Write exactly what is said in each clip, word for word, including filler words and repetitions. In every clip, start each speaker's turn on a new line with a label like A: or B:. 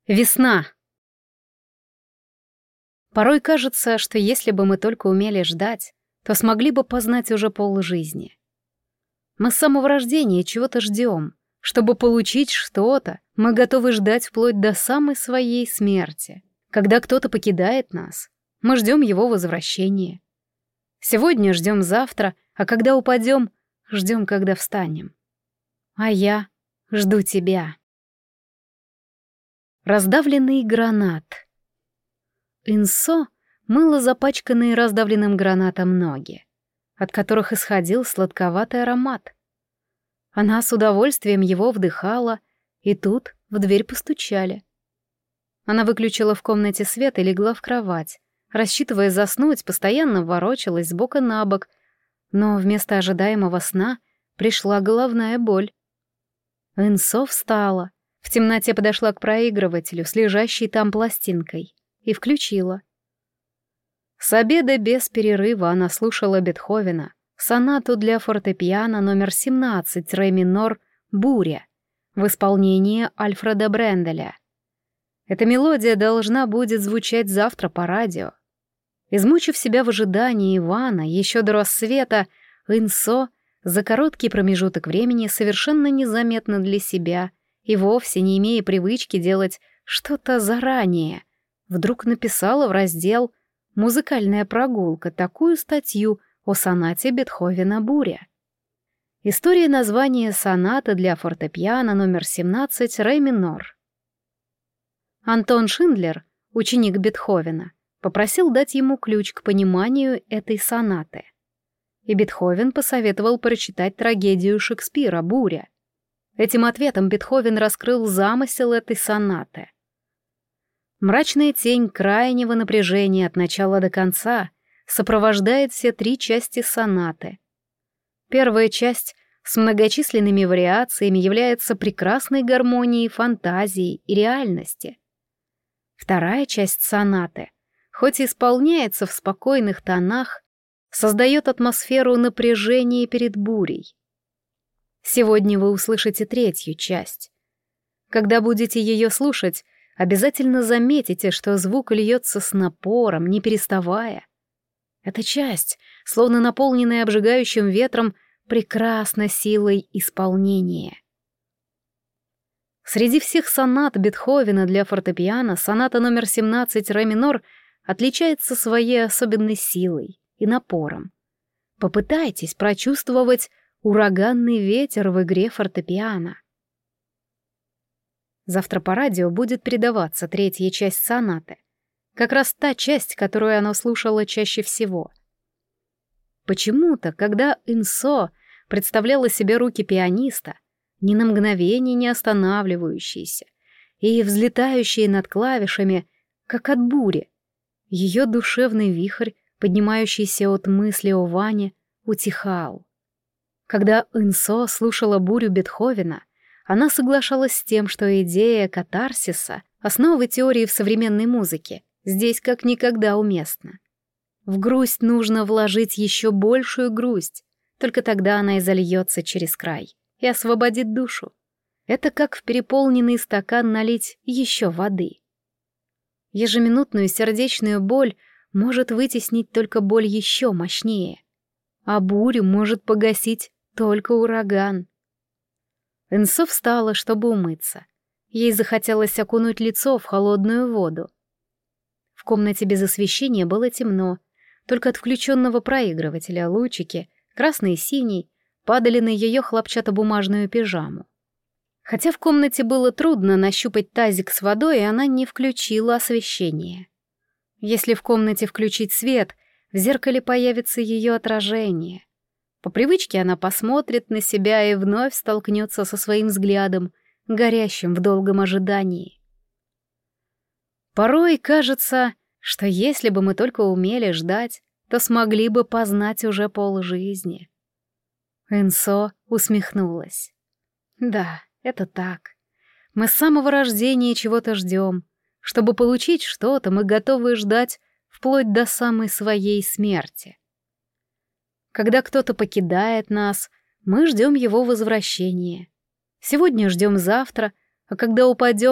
A: Весна. Порой кажется, что если бы мы только умели ждать, то смогли бы познать уже полжизни. Мы с самого рождения чего-то ждем. Чтобы получить что-то, мы готовы ждать вплоть до самой своей смерти. Когда кто-то покидает нас, мы ждем его возвращения. Сегодня ждем завтра, а когда упадем, ждем, когда встанем. А я жду тебя. Раздавленный гранат. Инсо мыла запачканные раздавленным гранатом ноги, от которых исходил сладковатый аромат. Она с удовольствием его вдыхала, и тут в дверь постучали. Она выключила в комнате свет и легла в кровать, рассчитывая заснуть, постоянно ворочалась с бока на бок, но вместо ожидаемого сна пришла головная боль. Инсо встала, в темноте подошла к проигрывателю с лежащей там пластинкой и включила. С обеда без перерыва она слушала Бетховена, сонату для фортепиано номер семнадцать ре минор «Буря» в исполнении Альфреда Бренделя. Эта мелодия должна будет звучать завтра по радио. Измучив себя в ожидании Ивана еще до рассвета, Инсо за короткий промежуток времени совершенно незаметно для себя и вовсе не имея привычки делать что-то заранее, вдруг написала в раздел «Музыкальная прогулка» такую статью о сонате Бетховена «Буря». История названия сонаты для фортепиано номер семнадцать ре минор. Антон Шиндлер, ученик Бетховена, попросил дать ему ключ к пониманию этой сонаты. И Бетховен посоветовал прочитать трагедию Шекспира «Буря». Этим ответом Бетховен раскрыл замысел этой сонаты. Мрачная тень крайнего напряжения от начала до конца сопровождает все три части сонаты. Первая часть с многочисленными вариациями является прекрасной гармонией фантазии и реальности. Вторая часть сонаты, хоть и исполняется в спокойных тонах, создает атмосферу напряжения перед бурей. Сегодня вы услышите третью часть. Когда будете ее слушать, обязательно заметите, что звук льется с напором, не переставая. Эта часть, словно наполненная обжигающим ветром, прекрасна силой исполнения. Среди всех сонат Бетховена для фортепиано соната номер семнадцать ре минор отличается своей особенной силой и напором. Попытайтесь прочувствовать ураганный ветер в игре фортепиано. Завтра по радио будет передаваться третья часть сонаты, как раз та часть, которую она слушала чаще всего. Почему-то, когда Инсо представляла себе руки пианиста, ни на мгновение не останавливающиеся и взлетающие над клавишами, как от бури, ее душевный вихрь, поднимающийся от мысли о Ване, утихал. Когда Инсо слушала бурю Бетховена, она соглашалась с тем, что идея катарсиса, основы теории в современной музыке, здесь как никогда уместна. В грусть нужно вложить еще большую грусть, только тогда она и зальется через край и освободит душу. Это как в переполненный стакан налить еще воды. Ежеминутную сердечную боль может вытеснить только боль еще мощнее, а бурю может погасить только ураган. Инсо встала, чтобы умыться. Ей захотелось окунуть лицо в холодную воду. В комнате без освещения было темно, только от включенного проигрывателя лучики, красный и синий, падали на ее хлопчатобумажную пижаму. Хотя в комнате было трудно нащупать тазик с водой, она не включила освещение. Если в комнате включить свет, в зеркале появится ее отражение. По привычке она посмотрит на себя и вновь столкнется со своим взглядом, горящим в долгом ожидании. Порой кажется, что если бы мы только умели ждать, то смогли бы познать уже полжизни. Инсо усмехнулась. Да, это так. Мы с самого рождения чего-то ждем. Чтобы получить что-то, мы готовы ждать вплоть до самой своей смерти. Когда кто-то покидает нас, мы ждем его возвращения. Сегодня ждем завтра, а когда упадем,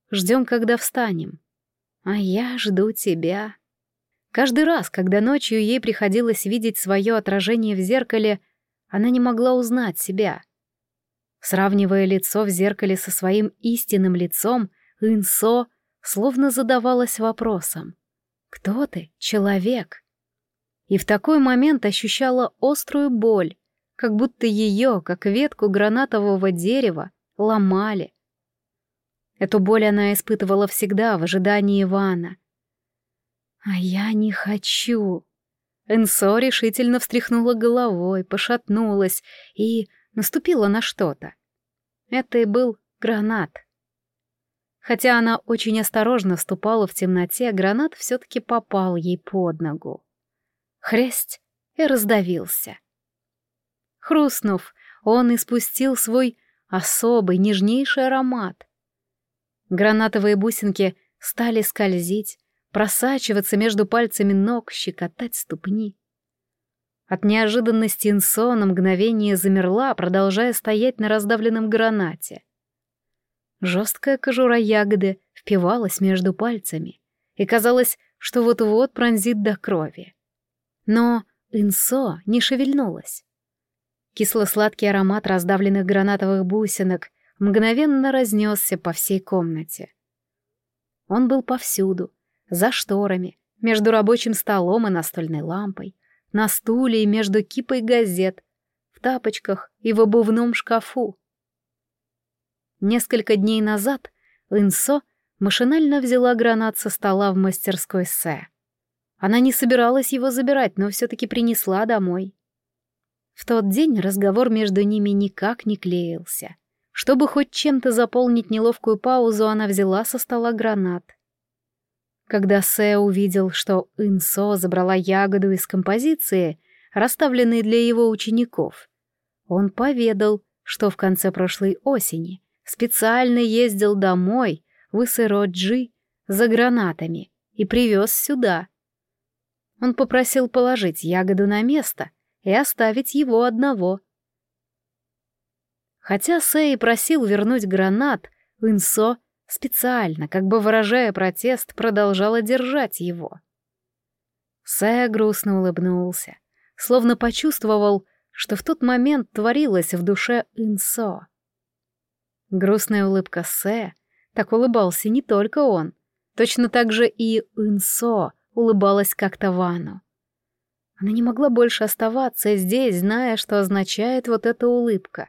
A: ждем, когда встанем. А я жду тебя. Каждый раз, когда ночью ей приходилось видеть свое отражение в зеркале, она не могла узнать себя. Сравнивая лицо в зеркале со своим истинным лицом, Инсо словно задавалась вопросом: «Кто ты, человек?» И в такой момент ощущала острую боль, как будто ее, как ветку гранатового дерева, ломали. Эту боль она испытывала всегда в ожидании Ивана. «А я не хочу». Энсо решительно встряхнула головой, пошатнулась и наступила на что-то. Это и был гранат. Хотя она очень осторожно ступала в темноте, гранат все-таки попал ей под ногу. Хрясть и раздавился. Хрустнув, он испустил свой особый, нежнейший аромат. Гранатовые бусинки стали скользить, просачиваться между пальцами ног, щекотать ступни. От неожиданности Инсо на мгновение замерла, продолжая стоять на раздавленном гранате. Жесткая кожура ягоды впивалась между пальцами, и казалось, что вот-вот пронзит до крови. Но Инсо не шевельнулась. Кисло-сладкий аромат раздавленных гранатовых бусинок мгновенно разнесся по всей комнате. Он был повсюду, за шторами, между рабочим столом и настольной лампой, на стуле и между кипой газет, в тапочках и в обувном шкафу. Несколько дней назад Инсо машинально взяла гранат со стола в мастерской Сэ. Она не собиралась его забирать, но все-таки принесла домой. В тот день разговор между ними никак не клеился. Чтобы хоть чем-то заполнить неловкую паузу, она взяла со стола гранат. Когда Сэ увидел, что Инсо забрала ягоду из композиции, расставленной для его учеников, он поведал, что в конце прошлой осени специально ездил домой в Исэроджи за гранатами и привез сюда. Он попросил положить ягоду на место и оставить его одного. Хотя Сэй просил вернуть гранат, Инсо специально, как бы выражая протест, продолжала держать его. Сэ грустно улыбнулся, словно почувствовал, что в тот момент творилось в душе Инсо. Грустная улыбка Сэ, так улыбался не только он, точно так же и Инсо улыбалась как-то Вану. Она не могла больше оставаться здесь, зная, что означает вот эта улыбка.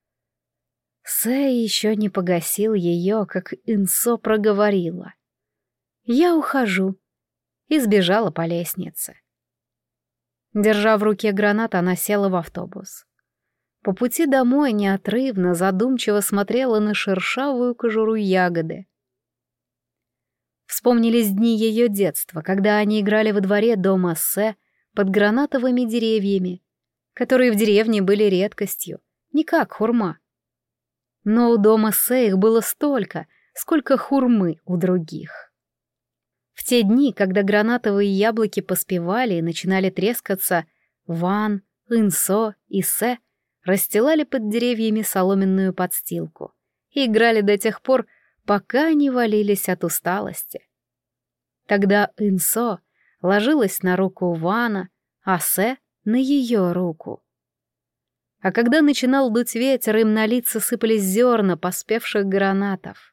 A: Сэ еще не погасил ее, как Инсо проговорила: «Я ухожу», и сбежала по лестнице. Держа в руке гранат, она села в автобус. По пути домой неотрывно, задумчиво смотрела на шершавую кожуру ягоды. Вспомнились дни ее детства, когда они играли во дворе дома Сэ под гранатовыми деревьями, которые в деревне были редкостью, не как хурма. Но у дома Сэ их было столько, сколько хурмы у других. В те дни, когда гранатовые яблоки поспевали и начинали трескаться, Ван, Инсо и Сэ расстилали под деревьями соломенную подстилку и играли до тех пор, пока они валились от усталости. Тогда Инсо ложилась на руку Вана, а Сэ — на ее руку. А когда начинал дуть ветер, им на лица сыпались зерна поспевших гранатов.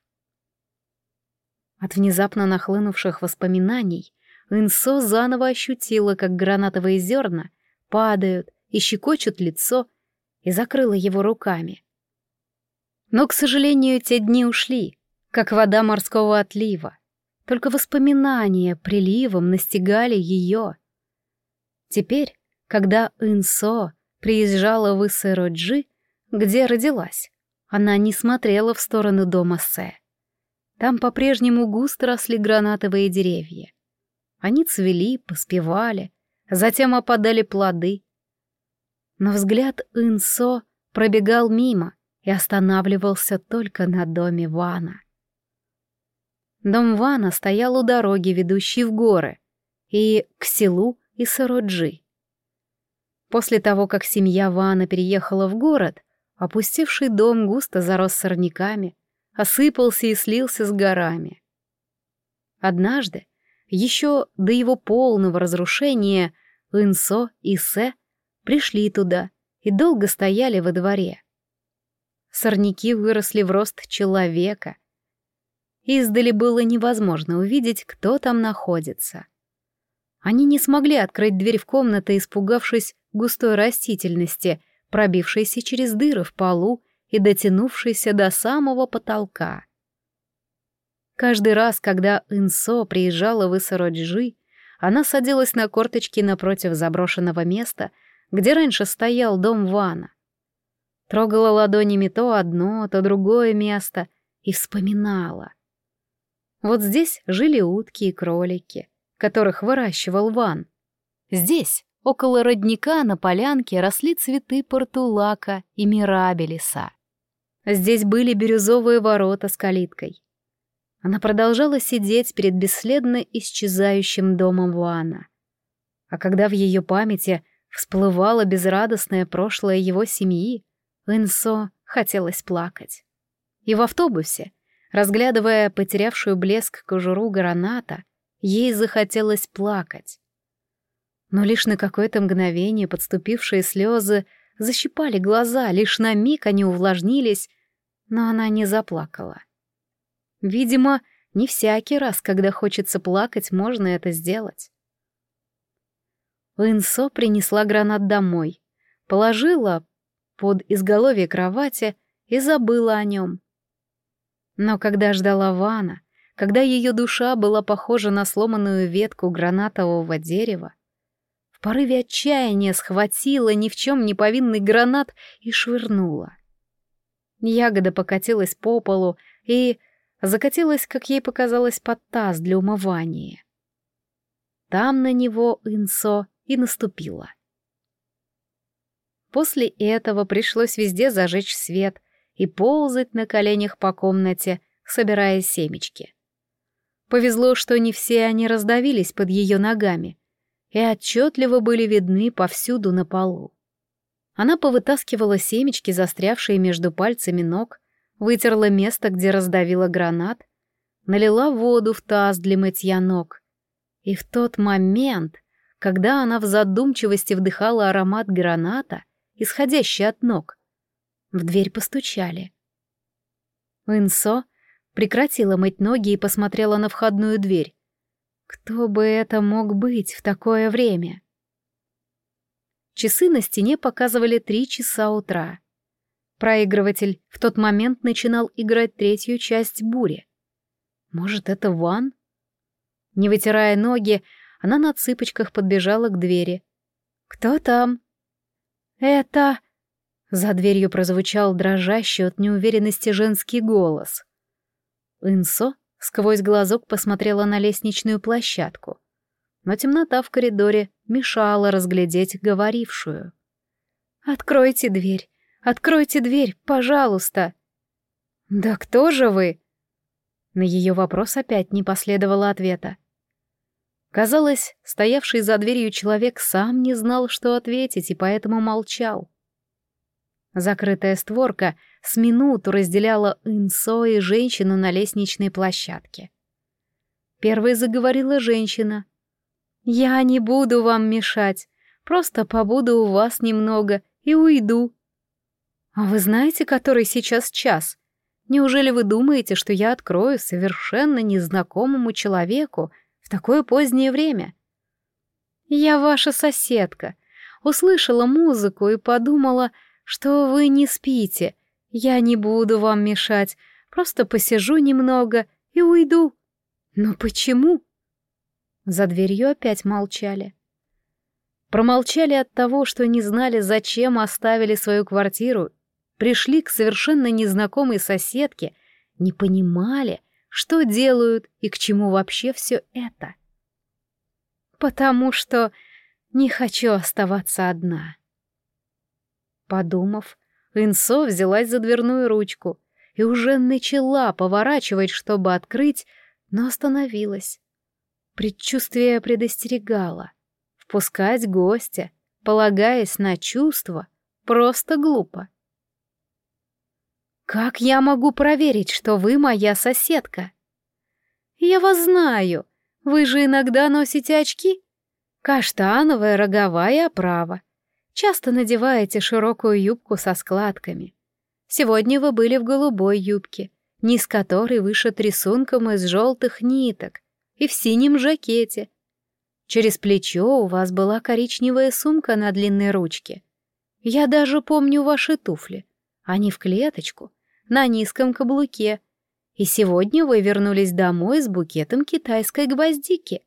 A: От внезапно нахлынувших воспоминаний Инсо заново ощутила, как гранатовые зерна падают и щекочут лицо, и закрыла его руками. Но, к сожалению, те дни ушли, как вода морского отлива. Только воспоминания приливом настигали ее. Теперь, когда Инсо приезжала в Исэроджи, где родилась, она не смотрела в сторону дома Сэ. Там по-прежнему густо росли гранатовые деревья. Они цвели, поспевали, затем опадали плоды. Но взгляд Инсо пробегал мимо и останавливался только на доме Вана. Дом Вана стоял у дороги, ведущей в горы, и к селу Исэроджи. После того, как семья Вана переехала в город, опустевший дом густо зарос сорняками, осыпался и слился с горами. Однажды, еще до его полного разрушения, Инсо и Се пришли туда и долго стояли во дворе. Сорняки выросли в рост человека. Издали было невозможно увидеть, кто там находится. Они не смогли открыть дверь в комнату, испугавшись густой растительности, пробившейся через дыры в полу и дотянувшейся до самого потолка. Каждый раз, когда Инсо приезжала в Исороджи, она садилась на корточки напротив заброшенного места, где раньше стоял дом Вана. Трогала ладонями то одно, то другое место и вспоминала. Вот здесь жили утки и кролики, которых выращивал Ван. Здесь, около родника на полянке, росли цветы портулака и мирабелиса. Здесь были бирюзовые ворота с калиткой. Она продолжала сидеть перед бесследно исчезающим домом Вана. А когда в ее памяти всплывало безрадостное прошлое его семьи, Инсо хотелось плакать. И в автобусе, разглядывая потерявшую блеск кожуру граната, ей захотелось плакать. Но лишь на какое-то мгновение подступившие слезы защипали глаза, лишь на миг они увлажнились, но она не заплакала. Видимо, не всякий раз, когда хочется плакать, можно это сделать. Инсо принесла гранат домой, положила под изголовье кровати и забыла о нем. Но когда ждала Вана, когда ее душа была похожа на сломанную ветку гранатового дерева, в порыве отчаяния схватила ни в чем не повинный гранат и швырнула. Ягода покатилась по полу и закатилась, как ей показалось, под таз для умывания. Там на него Инсо и наступила. После этого пришлось везде зажечь свет и ползать на коленях по комнате, собирая семечки. Повезло, что не все они раздавились под ее ногами и отчетливо были видны повсюду на полу. Она повытаскивала семечки, застрявшие между пальцами ног, вытерла место, где раздавила гранат, налила воду в таз для мытья ног. И в тот момент, когда она в задумчивости вдыхала аромат граната, исходящий от ног, в дверь постучали. Инсо прекратила мыть ноги и посмотрела на входную дверь. Кто бы это мог быть в такое время? Часы на стене показывали три часа утра. Проигрыватель в тот момент начинал играть третью часть бури. Может, это Ван? Не вытирая ноги, она на цыпочках подбежала к двери. «Кто там?» «Это...» За дверью прозвучал дрожащий от неуверенности женский голос. Инсо сквозь глазок посмотрела на лестничную площадку, но темнота в коридоре мешала разглядеть говорившую. «Откройте дверь! Откройте дверь, пожалуйста!» «Да кто же вы?» На ее вопрос опять не последовало ответа. Казалось, стоявший за дверью человек сам не знал, что ответить, и поэтому молчал. Закрытая створка с минуту разделяла Инсо и женщину на лестничной площадке. Первой заговорила женщина. «Я не буду вам мешать, просто побуду у вас немного и уйду». «А вы знаете, который сейчас час? Неужели вы думаете, что я открою совершенно незнакомому человеку в такое позднее время?» «Я ваша соседка. Услышала музыку и подумала, что вы не спите. Я не буду вам мешать, просто посижу немного и уйду». «Но почему?» За дверью опять молчали. Промолчали от того, что не знали, зачем оставили свою квартиру, пришли к совершенно незнакомой соседке, не понимали, что делают и к чему вообще все это. «Потому что не хочу оставаться одна». Подумав, Инсо взялась за дверную ручку и уже начала поворачивать, чтобы открыть, но остановилась. Предчувствие предостерегало. Впускать гостя, полагаясь на чувства, просто глупо. «Как я могу проверить, что вы моя соседка?» «Я вас знаю. Вы же иногда носите очки. Каштановая роговая оправа. Часто надеваете широкую юбку со складками. Сегодня вы были в голубой юбке, низ которой вышит рисунком из желтых ниток, и в синем жакете. Через плечо у вас была коричневая сумка на длинной ручке. Я даже помню ваши туфли. Они в клеточку, на низком каблуке. И сегодня вы вернулись домой с букетом китайской гвоздики».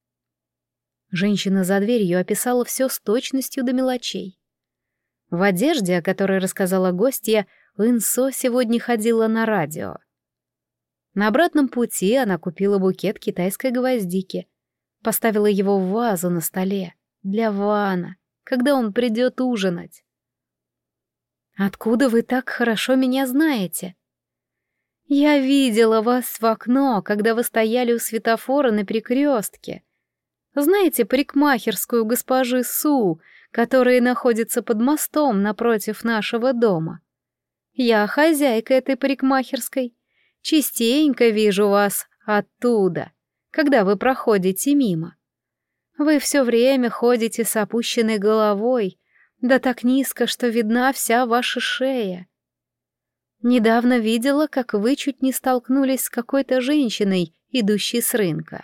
A: Женщина за дверью описала все с точностью до мелочей. В одежде, о которой рассказала гостья, Инсо сегодня ходила на радио. На обратном пути она купила букет китайской гвоздики, поставила его в вазу на столе для Вана, когда он придет ужинать. «Откуда вы так хорошо меня знаете?» «Я видела вас в окно, когда вы стояли у светофора на перекрестке. Знаете парикмахерскую госпожи Су, которая находится под мостом напротив нашего дома? Я хозяйка этой парикмахерской. Частенько вижу вас оттуда, когда вы проходите мимо. Вы все время ходите с опущенной головой, да так низко, что видна вся ваша шея. Недавно видела, как вы чуть не столкнулись с какой-то женщиной, идущей с рынка».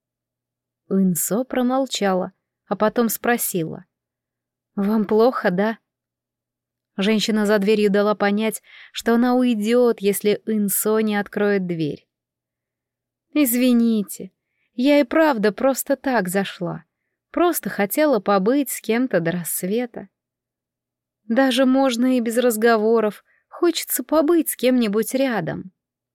A: Инсо промолчала, а потом спросила. «Вам плохо, да?» Женщина за дверью дала понять, что она уйдет, если Инсо не откроет дверь. «Извините, я и правда просто так зашла. Просто хотела побыть с кем-то до рассвета. Даже можно и без разговоров, хочется побыть с кем-нибудь рядом».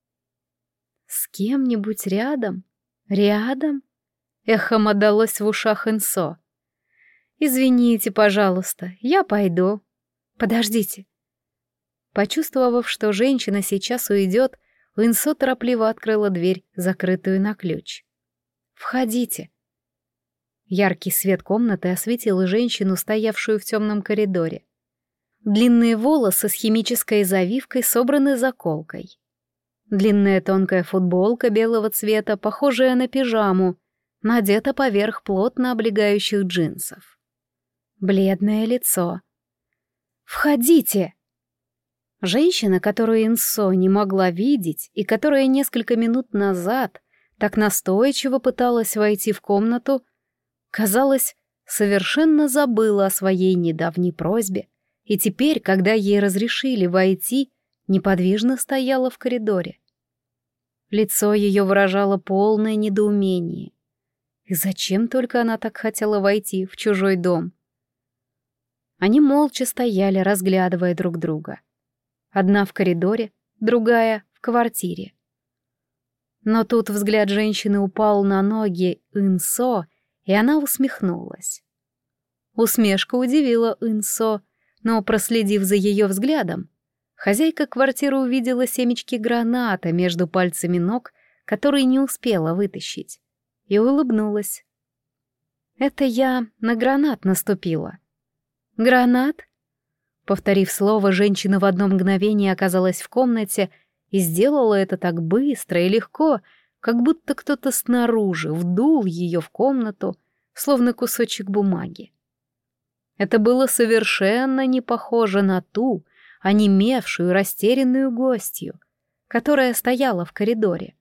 A: «С кем-нибудь рядом? Рядом?» Эхом отдалось в ушах Инсо. «Извините, пожалуйста, я пойду. Подождите». Почувствовав, что женщина сейчас уйдет, Инсо торопливо открыла дверь, закрытую на ключ. «Входите». Яркий свет комнаты осветил женщину, стоявшую в темном коридоре. Длинные волосы с химической завивкой собраны заколкой. Длинная тонкая футболка белого цвета, похожая на пижаму, надета поверх плотно облегающих джинсов. Бледное лицо. «Входите!» Женщина, которую Инсо не могла видеть и которая несколько минут назад так настойчиво пыталась войти в комнату, казалось, совершенно забыла о своей недавней просьбе, и теперь, когда ей разрешили войти, неподвижно стояла в коридоре. Лицо ее выражало полное недоумение. И зачем только она так хотела войти в чужой дом? Они молча стояли, разглядывая друг друга. Одна в коридоре, другая в квартире. Но тут взгляд женщины упал на ноги Инсо, и она усмехнулась. Усмешка удивила Инсо, но, проследив за ее взглядом, хозяйка квартиры увидела семечки граната между пальцами ног, которые не успела вытащить, и улыбнулась. «Это я на гранат наступила». «Гранат?» Повторив слово, женщина в одно мгновение оказалась в комнате и сделала это так быстро и легко, как будто кто-то снаружи вдул ее в комнату, словно кусочек бумаги. Это было совершенно не похоже на ту, онемевшую, растерянную гостью, которая стояла в коридоре.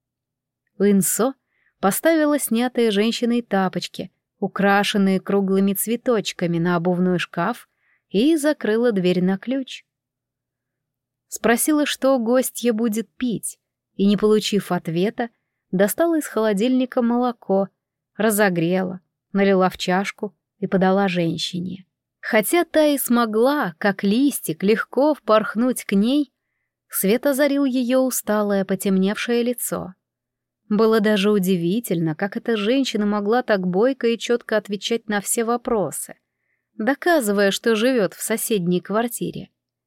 A: Инсо поставила снятые женщиной тапочки, украшенные круглыми цветочками, на обувной шкаф и закрыла дверь на ключ. Спросила, что гостья будет пить, и, не получив ответа, достала из холодильника молоко, разогрела, налила в чашку и подала женщине. Хотя та и смогла, как листик, легко впорхнуть к ней, свет озарил ее усталое, потемневшее лицо. Было даже удивительно, как эта женщина могла так бойко и четко отвечать на все вопросы, доказывая, что живет в соседней квартире.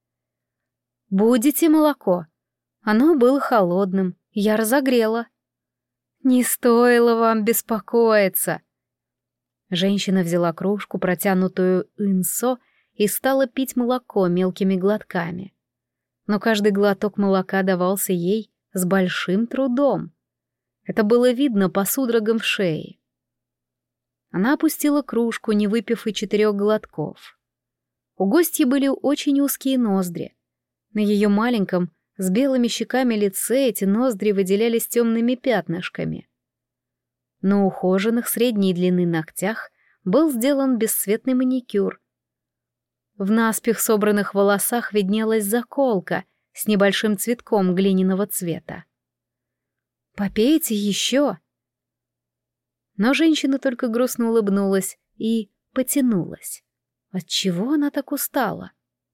A: «Будете молоко?» Оно было холодным, я разогрела. «Не стоило вам беспокоиться». Женщина взяла кружку, протянутую Инсо, и стала пить молоко мелкими глотками. но каждый глоток молока давался ей с большим трудом. Это было видно по судорогам в шее. Она опустила кружку, не выпив и четырех глотков. У гостьи были очень узкие ноздри. На ее маленьком, с белыми щеками лице эти ноздри выделялись темными пятнышками. На ухоженных средней длины ногтях был сделан бесцветный маникюр. В наспех собранных волосах виднелась заколка с небольшим цветком глиняного цвета. «Попейте еще!» Но женщина только грустно улыбнулась и потянулась. Отчего она так устала?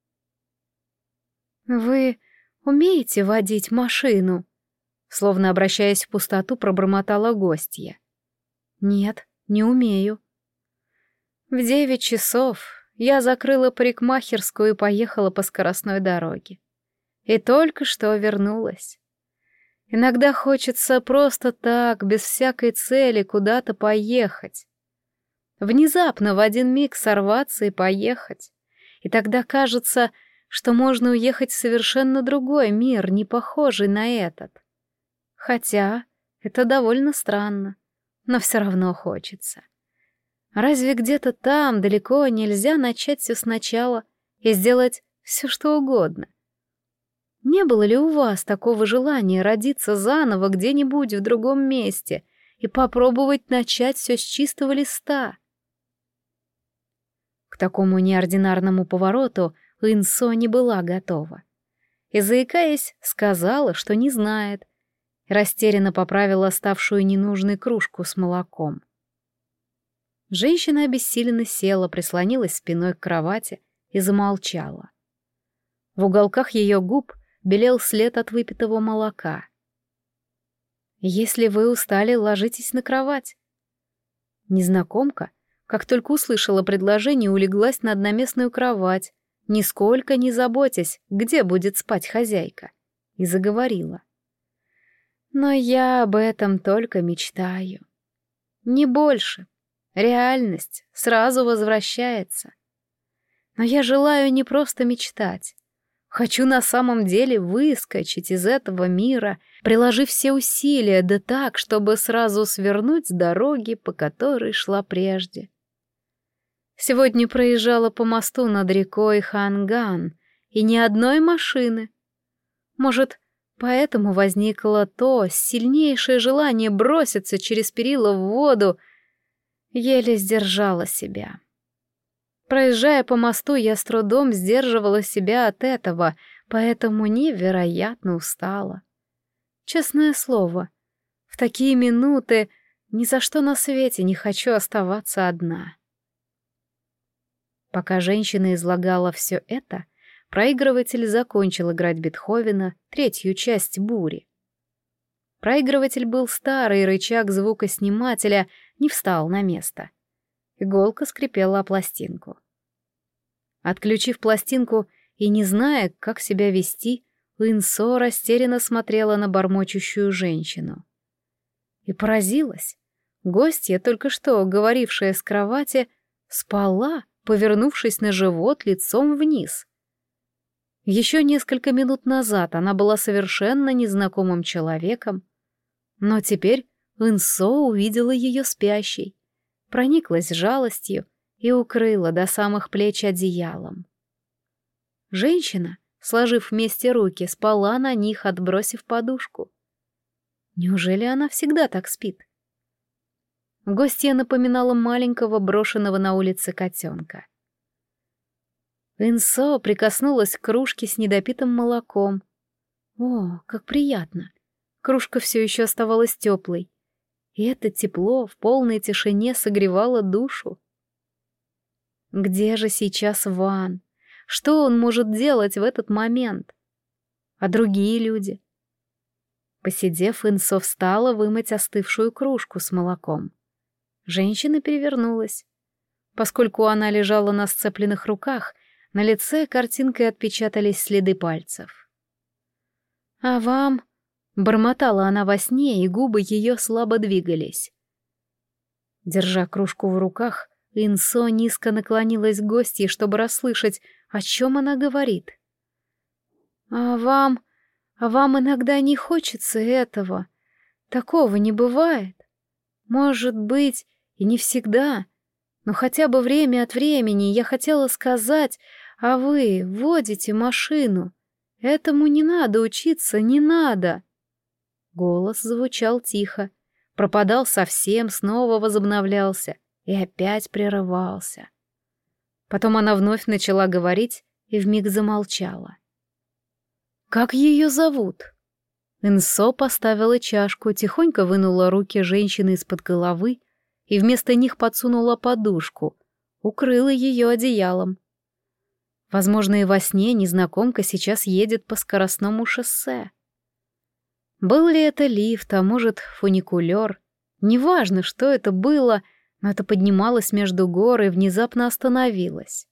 A: «Вы умеете водить машину?» Словно обращаясь в пустоту, пробормотала гостья. «Нет, не умею». В девять часов я закрыла парикмахерскую и поехала по скоростной дороге. И только что вернулась. Иногда хочется просто так, без всякой цели, куда-то поехать. Внезапно в один миг сорваться и поехать. И тогда кажется, что можно уехать в совершенно другой мир, не похожий на этот. Хотя это довольно странно, но все равно хочется. Разве где-то там далеко нельзя начать все сначала и сделать все, что угодно? Не было ли у вас такого желания родиться заново где-нибудь в другом месте и попробовать начать все с чистого листа? К такому неординарному повороту Инсо не была готова. И, заикаясь, сказала, что не знает, и растерянно поправила ставшую ненужной кружку с молоком. Женщина обессиленно села, прислонилась спиной к кровати и замолчала. В уголках ее губ белел след от выпитого молока. «Если вы устали, ложитесь на кровать». Незнакомка, как только услышала предложение, улеглась на одноместную кровать, нисколько не заботясь, где будет спать хозяйка, и заговорила. «Но я об этом только мечтаю. Не больше. Реальность сразу возвращается. Но я желаю не просто мечтать. Хочу на самом деле выскочить из этого мира, приложив все усилия, да так, чтобы сразу свернуть с дороги, по которой шла прежде. Сегодня проезжала по мосту над рекой Ханган, и ни одной машины. Может, поэтому возникло то сильнейшее желание броситься через перила в воду. Еле сдержала себя. Проезжая по мосту, я с трудом сдерживала себя от этого, поэтому невероятно устала. Честное слово, в такие минуты ни за что на свете не хочу оставаться одна. Пока женщина излагала все это, проигрыватель закончил играть Бетховена, третью часть «Бури». Проигрыватель был старый, рычаг звукоснимателя не встал на место. Иголка скрипела о пластинку. Отключив пластинку и не зная, как себя вести, Инсо растерянно смотрела на бормочущую женщину. И поразилась. Гостья, только что говорившая с кровати, спала, повернувшись на живот лицом вниз. Еще несколько минут назад она была совершенно незнакомым человеком, но теперь Инсо увидела ее спящей, прониклась жалостью и укрыла до самых плеч одеялом. Женщина, сложив вместе руки, спала на них, отбросив подушку. Неужели она всегда так спит? Гостья напоминала маленького брошенного на улице котенка. Инсо прикоснулась к кружке с недопитым молоком. О, как приятно! Кружка все еще оставалась теплой, и это тепло в полной тишине согревало душу. Где же сейчас Ван? Что он может делать в этот момент? А другие люди? Посидев, Инсо встала вымыть остывшую кружку с молоком. Женщина перевернулась. Поскольку она лежала на сцепленных руках, на лице картинкой отпечатались следы пальцев. «А вам?» — бормотала она во сне, и губы ее слабо двигались. Держа кружку в руках, Инсо низко наклонилась к гостье, чтобы расслышать, о чем она говорит. «А вам... а вам иногда не хочется этого? Такого не бывает? Может быть, и не всегда, но хотя бы время от времени я хотела сказать, а вы водите машину. Этому не надо учиться, не надо». Голос звучал тихо, пропадал совсем, снова возобновлялся и опять прерывался. Потом она вновь начала говорить и вмиг замолчала. «Как ее зовут?» Инсо поставила чашку, тихонько вынула руки женщины из-под головы и вместо них подсунула подушку, укрыла ее одеялом. Возможно, и во сне незнакомка сейчас едет по скоростному шоссе. Был ли это лифт, а может, фуникулер? Неважно, что это было, но это поднималось между гор и внезапно остановилось.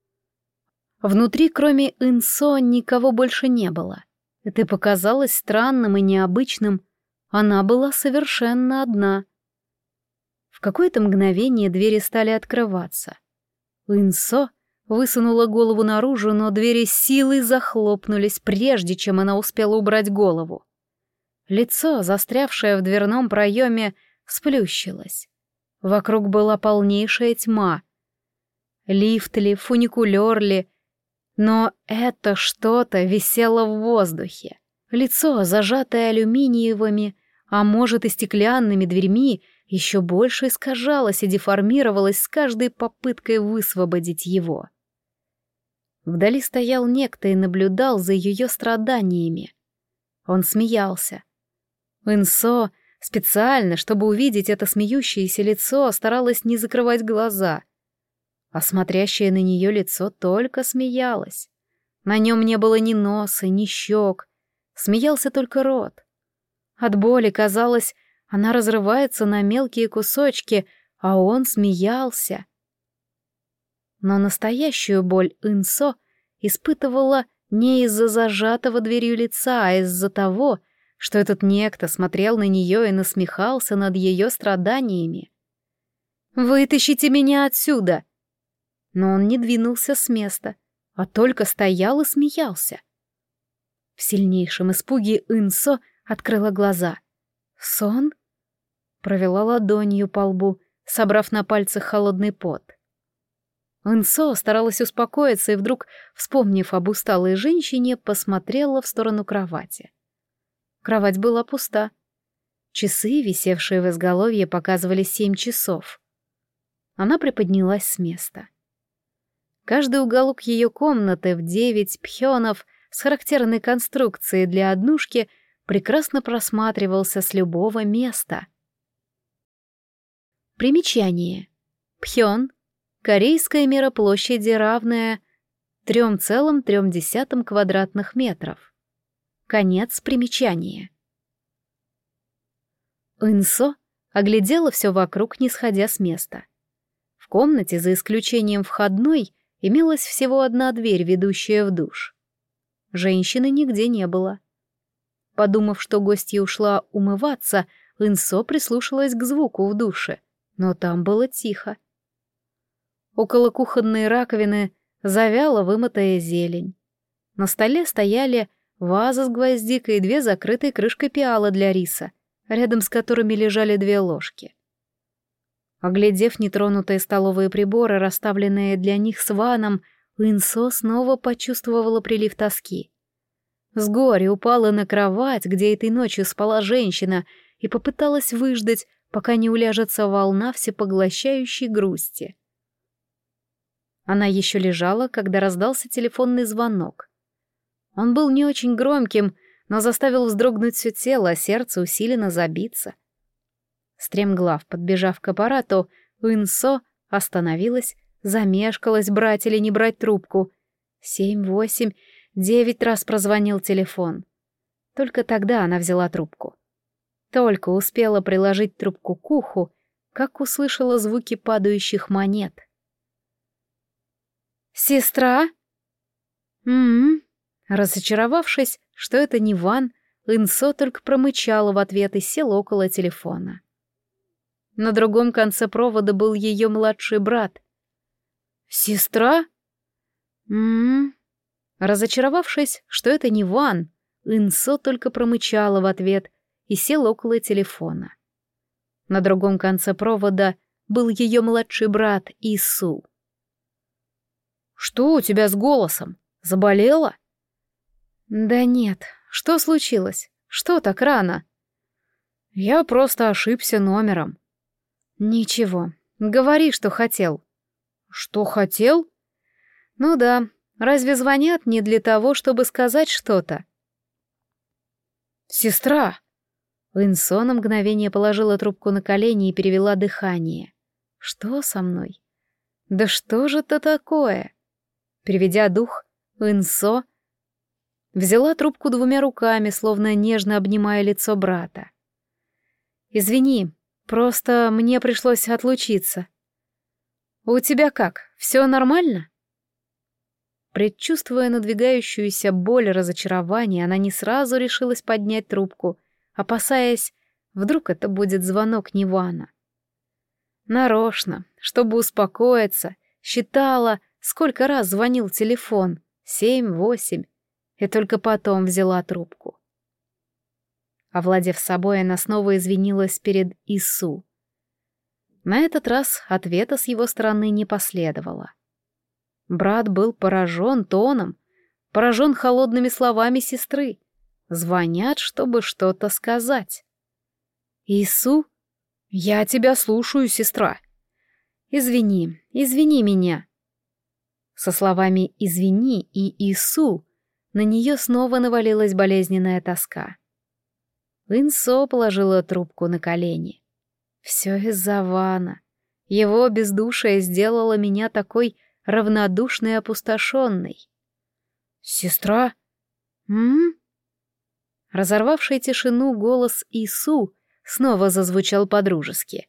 A: Внутри, кроме Инсо, никого больше не было. Это показалось странным и необычным. Она была совершенно одна. В какое-то мгновение двери стали открываться. Инсо высунула голову наружу, но двери силой захлопнулись, прежде чем она успела убрать голову. Лицо, застрявшее в дверном проеме, сплющилось. Вокруг была полнейшая тьма. Лифт ли, фуникулер ли, но это что-то висело в воздухе. Лицо, зажатое алюминиевыми, а может и стеклянными дверьми, еще больше искажалось и деформировалось с каждой попыткой высвободить его. Вдали стоял некто и наблюдал за ее страданиями. Он смеялся. Инсо специально, чтобы увидеть это смеющееся лицо, старалась не закрывать глаза. А смотрящее на нее лицо только смеялось. На нем не было ни носа, ни щек. Смеялся только рот. От боли, казалось, она разрывается на мелкие кусочки, а он смеялся. Но настоящую боль Инсо испытывала не из-за зажатого дверью лица, а из-за того, что этот некто смотрел на нее и насмехался над ее страданиями. «Вытащите меня отсюда!» Но он не двинулся с места, а только стоял и смеялся. В сильнейшем испуге Инсо открыла глаза. «Сон?» Провела ладонью по лбу, собрав на пальцах холодный пот. Инсо старалась успокоиться и вдруг, вспомнив об усталой женщине, посмотрела в сторону кровати. Кровать была пуста. Часы, висевшие в изголовье, показывали семь часов. Она приподнялась с места. Каждый уголок ее комнаты в девять пхёнов с характерной конструкцией для однушки прекрасно просматривался с любого места. Примечание. Пхён — корейская мера площади, равная три целых три десятых квадратных метров. Конец примечания. Инсо оглядела все вокруг, не сходя с места. В комнате, за исключением входной, имелась всего одна дверь, ведущая в душ. Женщины нигде не было. Подумав, что гостья ушла умываться, Инсо прислушалась к звуку в душе, но там было тихо. Около кухонной раковины завяла вымытая зелень. На столе стояли ваза с гвоздикой и две закрытые крышкой пиалы для риса, рядом с которыми лежали две ложки. Оглядев нетронутые столовые приборы, расставленные для них с ваном, Инсо снова почувствовала прилив тоски. С горя упала на кровать, где этой ночью спала женщина, и попыталась выждать, пока не уляжется волна всепоглощающей грусти. Она еще лежала, когда раздался телефонный звонок. Он был не очень громким, но заставил вздрогнуть все тело, а сердце усиленно забиться. Стремглав, подбежав к аппарату, Инсо остановилась, замешкалась, брать или не брать трубку. Семь, восемь, девять раз прозвонил телефон. Только тогда она взяла трубку. Только успела приложить трубку к уху, как услышала звуки падающих монет. «Сестра?» «М-м-м». Разочаровавшись, что это не Ван, Инсо только промычала в ответ и села около телефона. На другом конце провода был ее младший брат. «Сестра?» «М-м-м». Разочаровавшись, что это не Ван, Инсо только промычала в ответ и сел около телефона. На другом конце провода был ее младший брат Ису. «Что у тебя с голосом? Заболела?» «Да нет. Что случилось? Что так рано?» «Я просто ошибся номером». «Ничего. Говори, что хотел». «Что хотел?» «Ну да. Разве звонят не для того, чтобы сказать что-то?» «Сестра!» Инсо на мгновение положила трубку на колени и перевела дыхание. «Что со мной? Да что же это такое?» Переведя дух, Инсо взяла трубку двумя руками, словно нежно обнимая лицо брата. «Извини, просто мне пришлось отлучиться. У тебя как, все нормально?» Предчувствуя надвигающуюся боль и разочарование, она не сразу решилась поднять трубку, опасаясь, вдруг это будет звонок Нивана. Нарочно, чтобы успокоиться, считала, сколько раз звонил телефон, семь, восемь, и только потом взяла трубку. Овладев собой, она снова извинилась перед Ису. На этот раз ответа с его стороны не последовало. Брат был поражен тоном, поражен холодными словами сестры. Звонят, чтобы что-то сказать. «Ису? Я тебя слушаю, сестра. Извини, извини меня». Со словами «извини» и «Ису» на нее снова навалилась болезненная тоска. Инсо положила трубку на колени. «Все из-за Вана. Его бездушие сделало меня такой равнодушной и опустошенной». «Сестра? М?», разорвавший тишину голос Ису снова зазвучал по-дружески.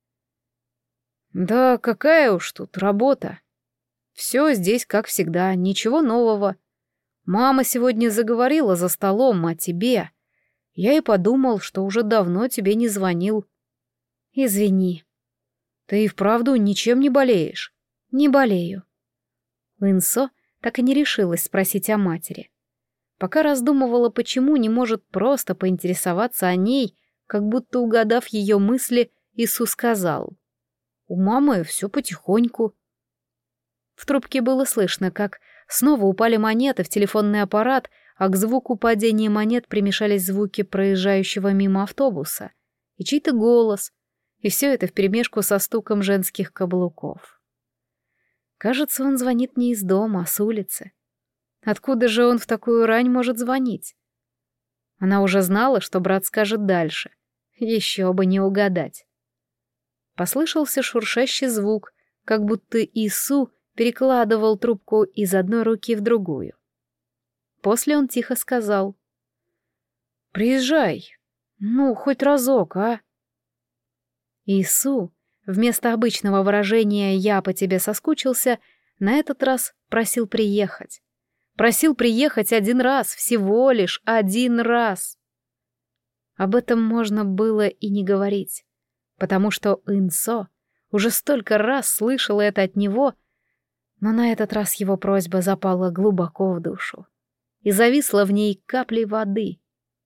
A: «Да какая уж тут работа. Все здесь как всегда, ничего нового. Мама сегодня заговорила за столом о тебе. Я и подумал, что уже давно тебе не звонил. Извини. Ты и вправду ничем не болеешь?» «Не болею». Инсо так и не решилась спросить о матери. Пока раздумывала, почему не может просто поинтересоваться о ней, как будто угадав ее мысли, Ису сказал: «У мамы все потихоньку». В трубке было слышно, как снова упали монеты в телефонный аппарат, а к звуку падения монет примешались звуки проезжающего мимо автобуса и чей-то голос, и все это вперемешку со стуком женских каблуков. Кажется, он звонит не из дома, а с улицы. Откуда же он в такую рань может звонить? Она уже знала, что брат скажет дальше. Еще бы не угадать. Послышался шуршащий звук, как будто Ису перекладывал трубку из одной руки в другую. После он тихо сказал: «Приезжай, ну, хоть разок, а?» Ису, вместо обычного выражения «я по тебе соскучился», на этот раз просил приехать. Просил приехать один раз, всего лишь один раз. Об этом можно было и не говорить, потому что Инсо уже столько раз слышала это от него, но на этот раз его просьба запала глубоко в душу и зависла в ней каплей воды.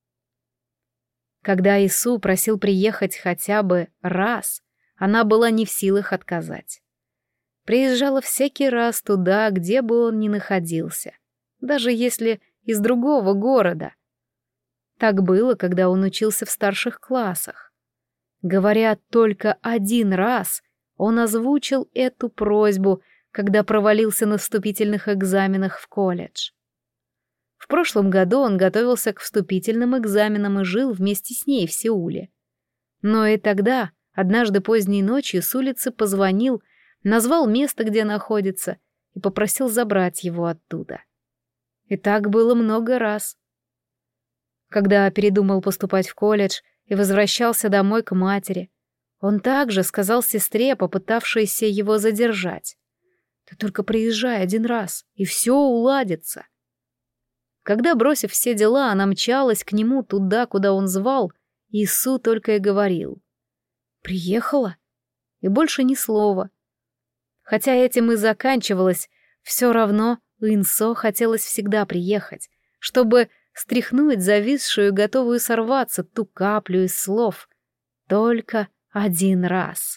A: Когда Ису просил приехать хотя бы раз, она была не в силах отказать. Приезжала всякий раз туда, где бы он ни находился, даже если из другого города. Так было, когда он учился в старших классах. Говоря только один раз, он озвучил эту просьбу, когда провалился на вступительных экзаменах в колледж. В прошлом году он готовился к вступительным экзаменам и жил вместе с ней в Сеуле. Но и тогда, однажды поздней ночью, с улицы позвонил, назвал место, где находится, и попросил забрать его оттуда. И так было много раз. Когда передумал поступать в колледж и возвращался домой к матери, он также сказал сестре, попытавшейся его задержать: «Ты только приезжай один раз, и все уладится». Когда, бросив все дела, она мчалась к нему туда, куда он звал, Ису только и говорил: «Приехала?» И больше ни слова. Хотя этим и заканчивалось, все равно Инсо хотелось всегда приехать, чтобы стряхнуть зависшую, готовую сорваться ту каплю из слов. Только один раз.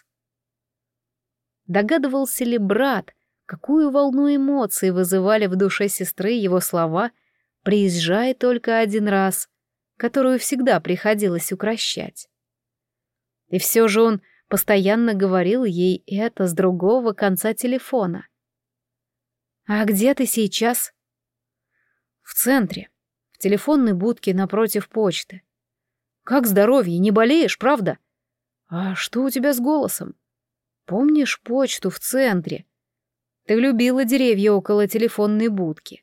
A: Догадывался ли брат, какую волну эмоций вызывали в душе сестры его слова «приезжай только один раз», которую всегда приходилось укрощать? И все же он постоянно говорил ей это с другого конца телефона. «А где ты сейчас?» «В центре, в телефонной будке напротив почты. Как здоровье, не болеешь, правда? А что у тебя с голосом? Помнишь почту в центре? Ты любила деревья около телефонной будки.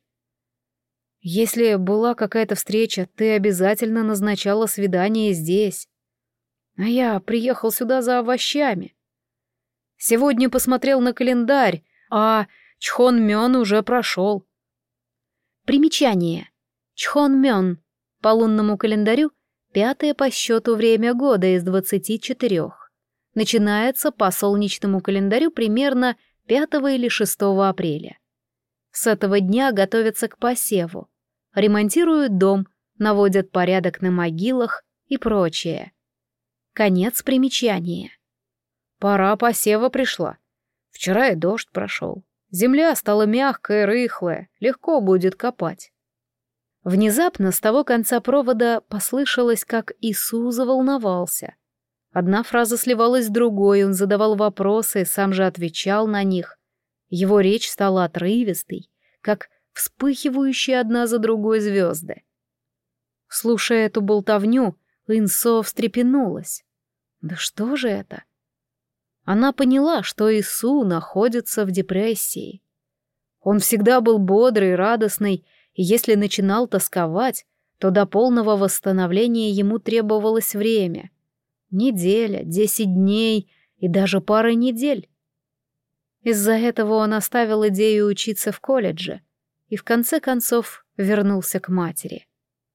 A: Если была какая-то встреча, ты обязательно назначала свидание здесь. А я приехал сюда за овощами. Сегодня посмотрел на календарь, а Чхонмён уже прошел». Примечание. Чхонмён. По лунному календарю пятое по счету время года из двадцати четырех. Начинается по солнечному календарю примерно пятого или шестого апреля. С этого дня готовятся к посеву, ремонтируют дом, наводят порядок на могилах и прочее. Конец примечания. Пора посева пришла. Вчера и дождь прошел. Земля стала мягкая, рыхлая, легко будет копать. Внезапно с того конца провода послышалось, как Ису заволновался. Одна фраза сливалась с другой, он задавал вопросы и сам же отвечал на них. Его речь стала отрывистой, как вспыхивающие одна за другой звезды. Слушая эту болтовню, Инсо встрепенулась. Да что же это? Она поняла, что Ису находится в депрессии. Он всегда был бодрый, радостный, и если начинал тосковать, то до полного восстановления ему требовалось время. Неделя, десять дней и даже пара недель. Из-за этого он оставил идею учиться в колледже и в конце концов вернулся к матери.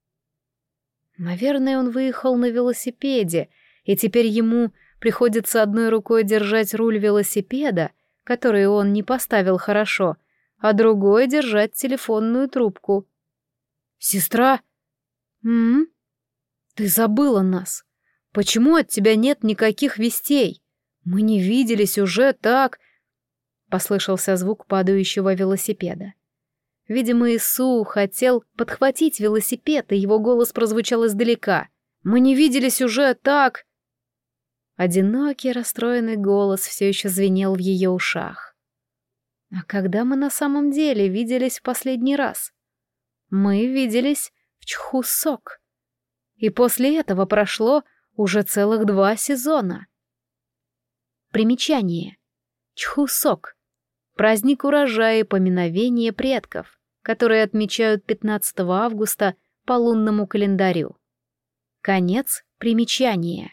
A: Наверное, он выехал на велосипеде, и теперь ему приходится одной рукой держать руль велосипеда, который он не поставил хорошо, а другой держать телефонную трубку. «Сестра? М? Ты забыла нас. Почему от тебя нет никаких вестей? Мы не виделись уже так...» Послышался звук падающего велосипеда. Видимо, Ису хотел подхватить велосипед, и его голос прозвучал издалека. «Мы не виделись уже так...» Одинокий, расстроенный голос все еще звенел в ее ушах. А когда мы на самом деле виделись в последний раз? Мы виделись в Чхусок. И после этого прошло уже целых два сезона. Примечание. Чхусок. Праздник урожая и поминовения предков, которые отмечают пятнадцатого августа по лунному календарю. Конец примечания.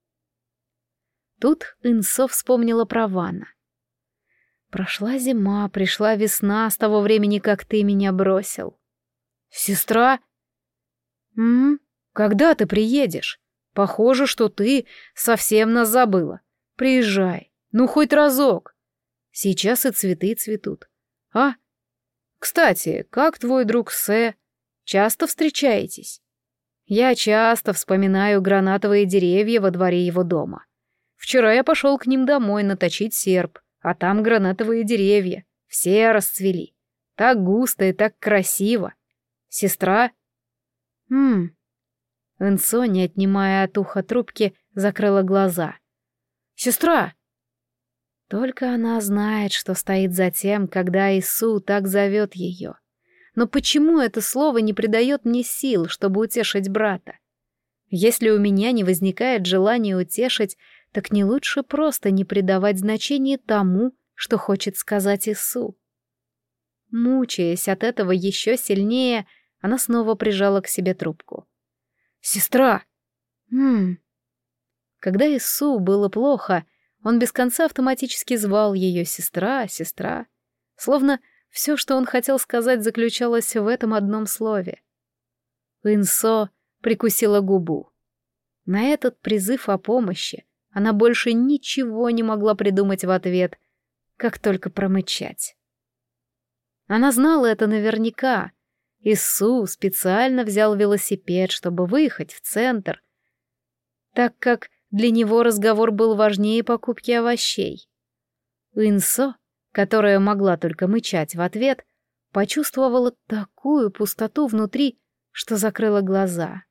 A: Тут Инсо вспомнила про Вана. «Прошла зима, пришла весна с того времени, как ты меня бросил». «Сестра?» «М? Когда ты приедешь? Похоже, что ты совсем нас забыла. Приезжай, ну хоть разок. Сейчас и цветы цветут. А? Кстати, как твой друг Сэ? Часто встречаетесь?» «Я часто вспоминаю гранатовые деревья во дворе его дома. Вчера я пошел к ним домой наточить серп, а там гранатовые деревья. Все расцвели. Так густо и так красиво. Сестра?» «Ммм». Инсо, не отнимая от уха трубки, закрыла глаза. «Сестра!» Только она знает, что стоит за тем, когда Ису так зовет ее. Но почему это слово не придает мне сил, чтобы утешить брата? Если у меня не возникает желания утешить, так не лучше просто не придавать значения тому, что хочет сказать Ису. Мучаясь от этого еще сильнее, она снова прижала к себе трубку. «Сестра!» «Ммм...» Когда Ису было плохо, он без конца автоматически звал ее «сестра, сестра», словно все, что он хотел сказать, заключалось в этом одном слове. Инсо прикусила губу. На этот призыв о помощи она больше ничего не могла придумать в ответ, как только промычать. Она знала это наверняка. Ису специально взял велосипед, чтобы выехать в центр, так как для него разговор был важнее покупки овощей. Инсо, которая могла только мычать в ответ, почувствовала такую пустоту внутри, что закрыла глаза.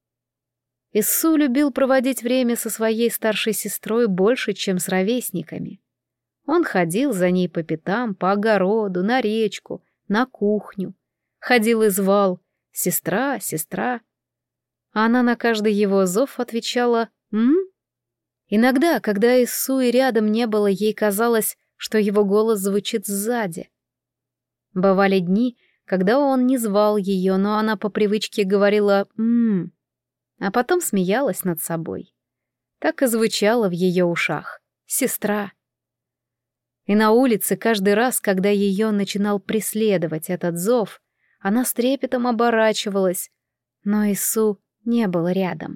A: Иссу любил проводить время со своей старшей сестрой больше, чем с ровесниками. Он ходил за ней по пятам, по огороду, на речку, на кухню. Ходил и звал: «Сестра, сестра». А она на каждый его зов отвечала: «М?». Иногда, когда Иссу и рядом не было, ей казалось, что его голос звучит сзади. Бывали дни, когда он не звал ее, но она по привычке говорила «м», а потом смеялась над собой. Так и звучало в ее ушах: «Сестра». И на улице каждый раз, когда ее начинал преследовать этот зов, она с трепетом оборачивалась, но Иссу не был рядом.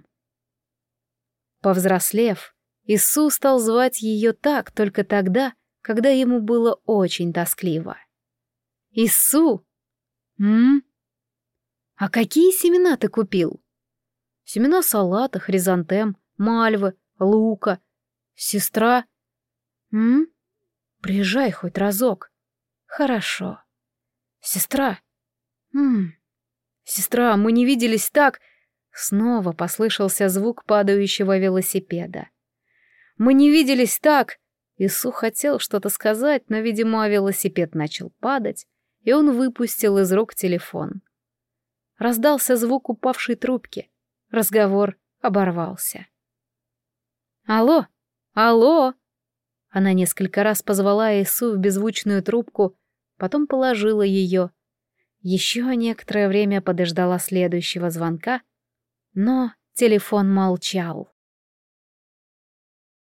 A: Повзрослев, Иссу стал звать ее так только тогда, когда ему было очень тоскливо. «Иссу! М? А какие семена ты купил?» «Семена салата, хризантем, мальвы, лука. Сестра? М? Приезжай хоть разок. Хорошо. Сестра? М? Сестра, мы не виделись так...» Снова послышался звук падающего велосипеда. «Мы не виделись так...» Иссу хотел что-то сказать, но, видимо, велосипед начал падать, и он выпустил из рук телефон. Раздался звук упавшей трубки. Разговор оборвался. «Алло! Алло!» Она несколько раз позвала Иссу в беззвучную трубку, потом положила ее. Еще некоторое время подождала следующего звонка, но телефон молчал.